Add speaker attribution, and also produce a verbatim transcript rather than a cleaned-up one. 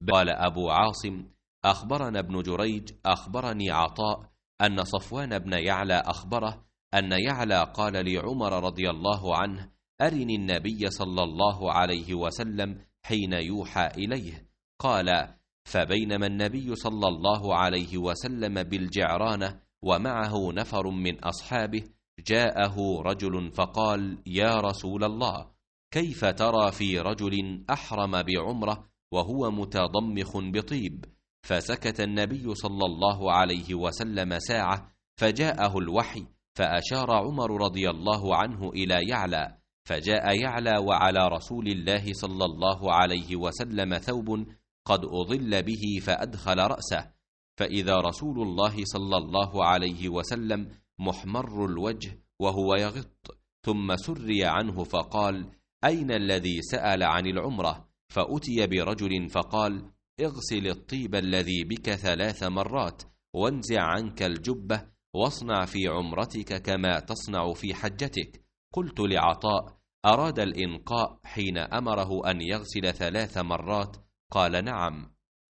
Speaker 1: قال أبو عاصم: أخبرنا ابن جريج أخبرني عطاء أن صفوان بن يعلى أخبره أن يعلى قال لعمر رضي الله عنه: أرني النبي صلى الله عليه وسلم حين يوحى إليه. قال: فبينما النبي صلى الله عليه وسلم بالجعرانة ومعه نفر من أصحابه، جاءه رجل فقال: يا رسول الله، كيف ترى في رجل أحرم بعمرة وهو متضمخ بطيب؟ فسكت النبي صلى الله عليه وسلم ساعة، فجاءه الوحي، فأشار عمر رضي الله عنه إلى يعلى، فجاء يعلى وعلى رسول الله صلى الله عليه وسلم ثوب قد أضل به، فأدخل رأسه، فإذا رسول الله صلى الله عليه وسلم محمر الوجه وهو يغط، ثم سري عنه فقال: أين الذي سأل عن العمرة؟ فأتي برجل فقال: اغسل الطيب الذي بك ثلاث مرات، وانزع عنك الجبة، واصنع في عمرتك كما تصنع في حجتك. قلت لعطاء: أراد الإنقاء حين أمره أن يغسل ثلاث مرات؟ قال: نعم.